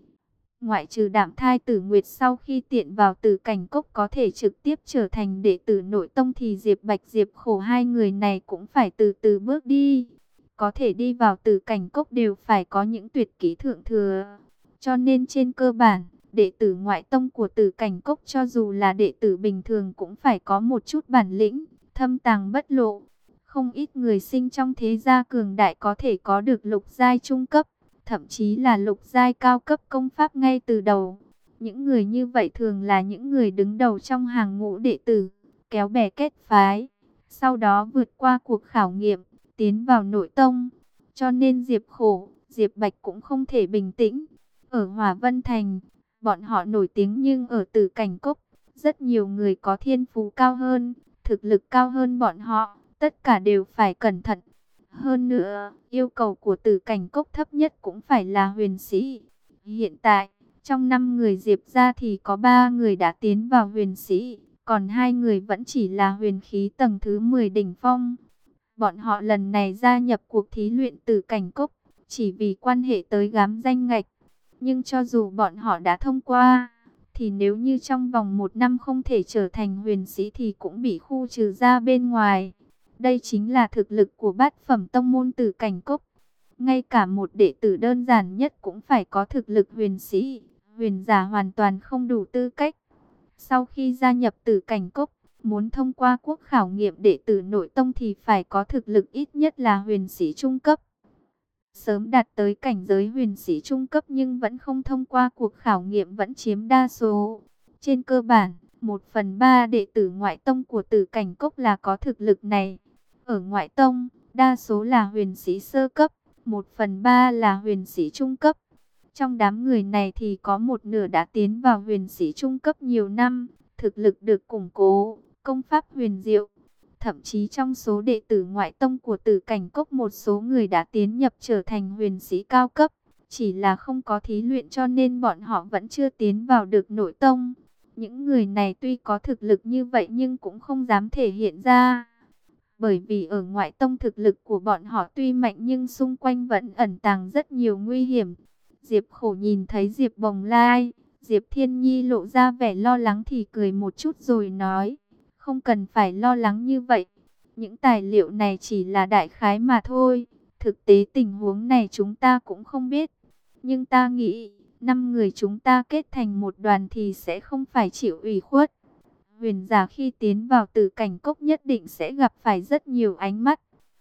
Ngoại trừ Đạm Thai Tử Nguyệt sau khi tiện vào Tử Cảnh Cốc có thể trực tiếp trở thành đệ tử nội tông thì Diệp Bạch Diệp Khổ hai người này cũng phải từ từ bước đi. Có thể đi vào Tử Cảnh Cốc đều phải có những tuyệt kỹ thượng thừa. Cho nên trên cơ bản, đệ tử ngoại tông của Tử Cảnh Cốc cho dù là đệ tử bình thường cũng phải có một chút bản lĩnh, thâm tàng bất lộ. Không ít người sinh trong thế gia cường đại có thể có được lục giai trung cấp, thậm chí là lục giai cao cấp công pháp ngay từ đầu. Những người như vậy thường là những người đứng đầu trong hàng ngũ đệ tử, kéo bè kết phái, sau đó vượt qua cuộc khảo nghiệm, tiến vào nội tông. Cho nên Diệp Khổ, Diệp Bạch cũng không thể bình tĩnh. Ở Hỏa Vân Thành, Bọn họ nổi tiếng nhưng ở Tử Cảnh Cốc, rất nhiều người có thiên phú cao hơn, thực lực cao hơn bọn họ, tất cả đều phải cẩn thận. Hơn nữa, yêu cầu của Tử Cảnh Cốc thấp nhất cũng phải là huyền sĩ. Hiện tại, trong 5 người Diệp gia thì có 3 người đã tiến vào huyền sĩ, còn 2 người vẫn chỉ là huyền khí tầng thứ 10 đỉnh phong. Bọn họ lần này gia nhập cuộc thí luyện Tử Cảnh Cốc, chỉ vì quan hệ tới gám danh ngạch. Nhưng cho dù bọn họ đã thông qua, thì nếu như trong vòng 1 năm không thể trở thành huyền sĩ thì cũng bị khu trừ ra bên ngoài. Đây chính là thực lực của bát phẩm tông môn Tử Cảnh Cốc. Ngay cả một đệ tử đơn giản nhất cũng phải có thực lực huyền sĩ, huyền giả hoàn toàn không đủ tư cách. Sau khi gia nhập Tử Cảnh Cốc, muốn thông qua quốc khảo nghiệm đệ tử nội tông thì phải có thực lực ít nhất là huyền sĩ trung cấp. Sớm đạt tới cảnh giới huyền sĩ trung cấp nhưng vẫn không thông qua cuộc khảo nghiệm vẫn chiếm đa số. Trên cơ bản, 1/3 đệ tử ngoại tông của Tử Cảnh Cốc là có thực lực này. Ở ngoại tông, đa số là huyền sĩ sơ cấp, 1/3 là huyền sĩ trung cấp. Trong đám người này thì có một nửa đã tiến vào huyền sĩ trung cấp nhiều năm, thực lực được củng cố, công pháp huyền diệu. Thậm chí trong số đệ tử ngoại tông của Tử Cảnh Cốc một số người đã tiến nhập trở thành huyền sĩ cao cấp. Chỉ là không có thí luyện cho nên bọn họ vẫn chưa tiến vào được nội tông. Những người này tuy có thực lực như vậy nhưng cũng không dám thể hiện ra. Bởi vì ở ngoại tông thực lực của bọn họ tuy mạnh nhưng xung quanh vẫn ẩn tàng rất nhiều nguy hiểm. Diệp Khổ nhìn thấy Diệp Bồng Lai, Diệp Thiên Nhi lộ ra vẻ lo lắng thì cười một chút rồi nói. Không cần phải lo lắng như vậy. Những tài liệu này chỉ là đại khái mà thôi. Thực tế tình huống này chúng ta cũng không biết. Nhưng ta nghĩ, 5 người chúng ta kết thành một đoàn thì sẽ không phải chịu ủy khuất. Huyền giả khi tiến vào Tử Cảnh Cốc nhất định sẽ gặp phải rất nhiều ánh mắt.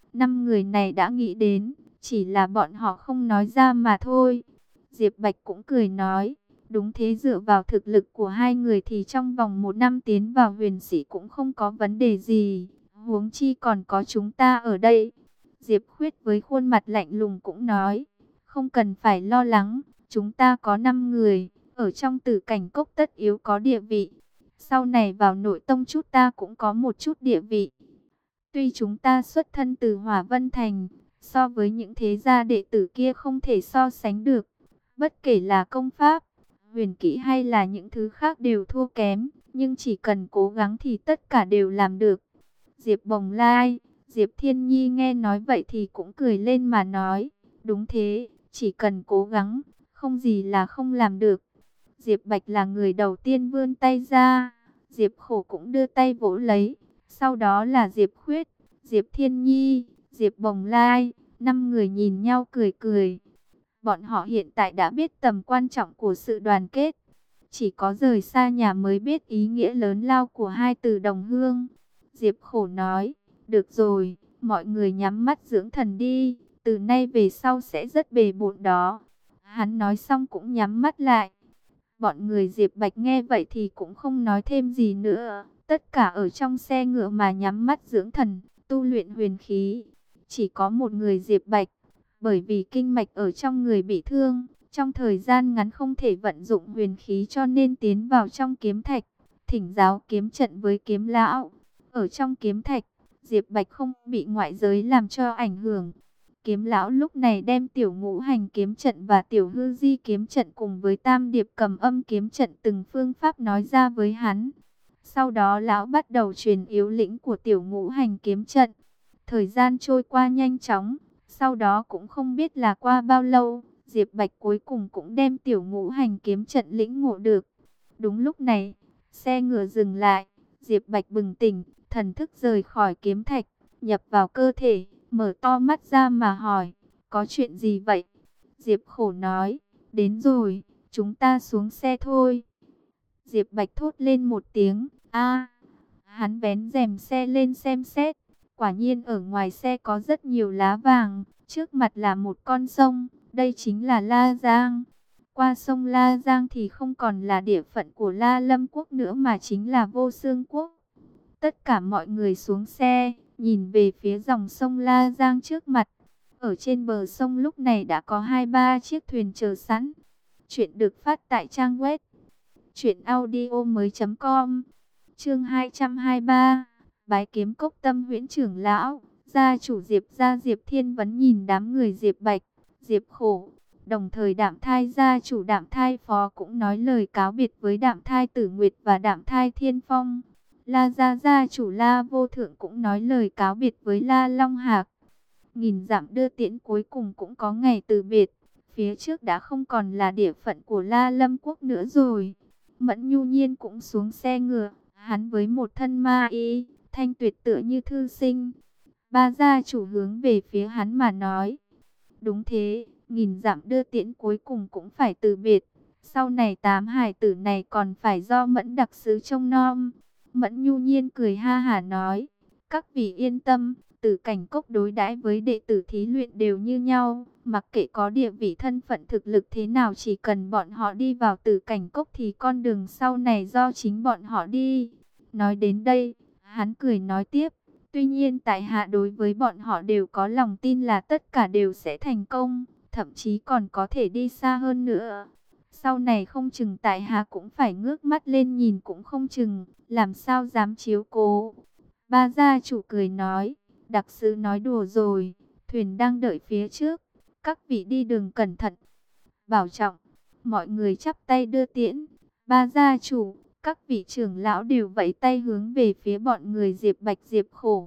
5 người này đã nghĩ đến, chỉ là bọn họ không nói ra mà thôi. Diệp Bạch cũng cười nói. Đúng thế, dựa vào thực lực của 2 người thì trong vòng 1 năm tiến vào huyền sĩ cũng không có vấn đề gì. Huống chi còn có chúng ta ở đây. Diệp Khuyết với khuôn mặt lạnh lùng cũng nói. Không cần phải lo lắng, chúng ta có 5 người. Ở trong Tử Cảnh Cốc tất yếu có địa vị. Sau này vào nội tông chút ta cũng có một chút địa vị. Tuy chúng ta xuất thân từ Hỏa Vân Thành, so với những thế gia đệ tử kia không thể so sánh được. Bất kể là công pháp, huyền kỹ hay là những thứ khác đều thua kém, nhưng chỉ cần cố gắng thì tất cả đều làm được. Diệp Bồng Lai, Diệp Thiên Nhi nghe nói vậy thì cũng cười lên mà nói, đúng thế, chỉ cần cố gắng, không gì là không làm được. Diệp Bạch là người đầu tiên vươn tay ra, Diệp Khổ cũng đưa tay vỗ lấy, sau đó là Diệp Khuyết, Diệp Thiên Nhi, Diệp Bồng Lai, 5 người nhìn nhau cười cười. Bọn họ hiện tại đã biết tầm quan trọng của sự đoàn kết. Chỉ có rời xa nhà mới biết ý nghĩa lớn lao của 2 từ đồng hương. Diệp Khổ nói, được rồi, mọi người nhắm mắt dưỡng thần đi, từ nay về sau sẽ rất bề bộn đó. Hắn nói xong cũng nhắm mắt lại. Bọn người Diệp Bạch nghe vậy thì cũng không nói thêm gì nữa. Tất cả ở trong xe ngựa mà nhắm mắt dưỡng thần, tu luyện huyền khí. Chỉ có một người Diệp Bạch, bởi vì kinh mạch ở trong người bị thương, trong thời gian ngắn không thể vận dụng huyền khí cho nên tiến vào trong kiếm thạch, thỉnh giáo kiếm trận với kiếm lão. Ở trong kiếm thạch, Diệp Bạch không bị ngoại giới làm cho ảnh hưởng. Kiếm lão lúc này đem tiểu ngũ hành kiếm trận và tiểu hư di kiếm trận cùng với tam điệp cầm âm kiếm trận từng phương pháp nói ra với hắn. Sau đó lão bắt đầu truyền yếu lĩnh của tiểu ngũ hành kiếm trận. Thời gian trôi qua nhanh chóng, sau đó cũng không biết là qua bao lâu, Diệp Bạch cuối cùng cũng đem tiểu ngũ hành kiếm trận lĩnh ngộ được. Đúng lúc này, xe ngựa dừng lại, Diệp Bạch bừng tỉnh, thần thức rời khỏi kiếm thạch, nhập vào cơ thể, mở to mắt ra mà hỏi, có chuyện gì vậy? Diệp Khổ nói, đến rồi, chúng ta xuống xe thôi. Diệp Bạch thốt lên một tiếng, a. Hắn vén rèm xe lên xem xét, quả nhiên ở ngoài xe có rất nhiều lá vàng, trước mặt là một con sông, đây chính là La Giang. Qua sông La Giang thì không còn là địa phận của La Lâm Quốc nữa mà chính là Vô Xương Quốc. Tất cả mọi người xuống xe, nhìn về phía dòng sông La Giang trước mặt. Ở trên bờ sông lúc này đã có 2-3 chiếc thuyền chờ sẵn. Chuyện được phát tại trang web Chuyện audio mới.com. Chương 223. Bái kiếm cốc Tâm Huyễn trưởng lão. Gia chủ Diệp gia Diệp Thiên Vấn nhìn đám người Diệp Bạch, Diệp Khổ, đồng thời Đạm Thai gia chủ Đạm Thai Phó cũng nói lời cáo biệt với Đạm Thai Tử Nguyệt và Đạm Thai Thiên Phong. La gia gia chủ La Vô Thượng cũng nói lời cáo biệt với La Long Hạc. Nghìn dặm đưa tiễn cuối cùng cũng có ngày từ biệt. Phía trước đã không còn là địa phận của La Lâm Quốc nữa rồi. Mẫn Nhu Nhiên cũng xuống xe ngựa, hắn với một thân ma y, thanh tuyệt tựa như thư sinh. Ba gia chủ hướng về phía hắn mà nói. Đúng thế, nghìn dặm đưa tiễn cuối cùng cũng phải từ biệt. Sau này 8 hài tử này còn phải do Mẫn đặc sứ trông nom. Mẫn Nhu Nhiên cười ha hả nói. Các vị yên tâm, Tử Cảnh Cốc đối đãi với đệ tử thí luyện đều như nhau. Mặc kệ có địa vị thân phận thực lực thế nào, chỉ cần bọn họ đi vào Tử Cảnh Cốc thì con đường sau này do chính bọn họ đi. Nói đến đây, hắn cười nói tiếp. Tuy nhiên tại hạ đối với bọn họ đều có lòng tin là tất cả đều sẽ thành công, thậm chí còn có thể đi xa hơn nữa. Sau này không chừng tại hạ cũng phải ngước mắt lên nhìn cũng không chừng, làm sao dám chiếu cố. Ba gia chủ cười nói, đặc sứ nói đùa rồi, thuyền đang đợi phía trước, các vị đi đường cẩn thận, bảo trọng. Mọi người chắp tay đưa tiễn, ba gia chủ, các vị trưởng lão đều vẫy tay hướng về phía bọn người Diệp Bạch Diệp Khổ.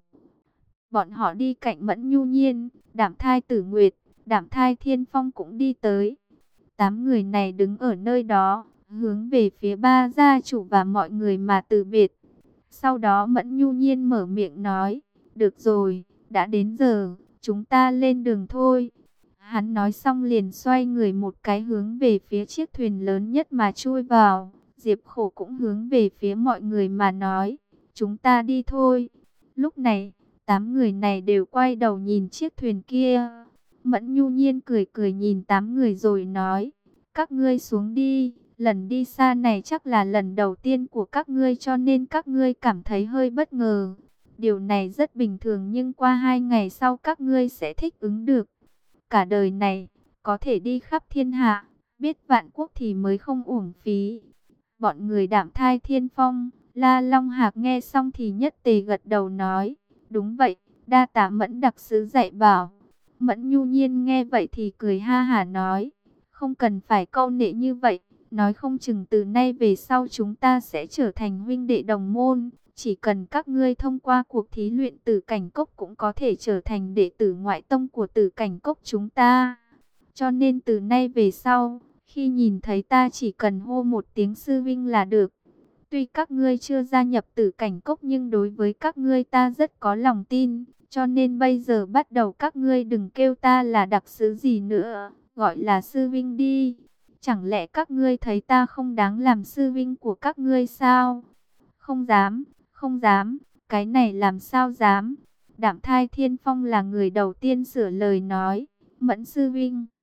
Bọn họ đi cạnh Mẫn Nhu Nhiên, Đạm Thai Tử Nguyệt, Đạm Thai Thiên Phong cũng đi tới. 8 người này đứng ở nơi đó, hướng về phía ba gia chủ và mọi người mà từ biệt. Sau đó Mẫn Nhu Nhiên mở miệng nói, được rồi, đã đến giờ, chúng ta lên đường thôi. Hắn nói xong liền xoay người một cái hướng về phía chiếc thuyền lớn nhất mà chui vào. Diệp Khổ cũng hướng về phía mọi người mà nói, chúng ta đi thôi. Lúc này, 8 người này đều quay đầu nhìn chiếc thuyền kia. Mẫn Nhu Nhiên cười cười nhìn 8 người rồi nói, các ngươi xuống đi, lần đi xa này chắc là lần đầu tiên của các ngươi cho nên các ngươi cảm thấy hơi bất ngờ. Điều này rất bình thường nhưng qua 2 ngày sau các ngươi sẽ thích ứng được. Cả đời này, có thể đi khắp thiên hạ, biết vạn quốc thì mới không uổng phí. Bọn người Đạm Thai Thiên Phong, La Long Hạc nghe xong thì nhất tề gật đầu nói, đúng vậy, đa tạ Mẫn đặc sứ dạy bảo. Mẫn Nhu Nhiên nghe vậy thì cười ha hả nói, không cần phải câu nệ như vậy, nói không chừng từ nay về sau chúng ta sẽ trở thành huynh đệ đồng môn. Chỉ cần các ngươi thông qua cuộc thí luyện Tử Cảnh Cốc cũng có thể trở thành đệ tử ngoại tông của Tử Cảnh Cốc chúng ta. Cho nên từ nay về sau, khi nhìn thấy ta chỉ cần hô một tiếng sư vinh là được. Tuy các ngươi chưa gia nhập Tử Cảnh Cốc nhưng đối với các ngươi ta rất có lòng tin. Cho nên bây giờ bắt đầu các ngươi đừng kêu ta là đặc sứ gì nữa, gọi là sư vinh đi. Chẳng lẽ các ngươi thấy ta không đáng làm sư vinh của các ngươi sao? Không dám, không dám, cái này làm sao dám. Đạm Thai Thiên Phong là người đầu tiên sửa lời nói, Mẫn sư vinh,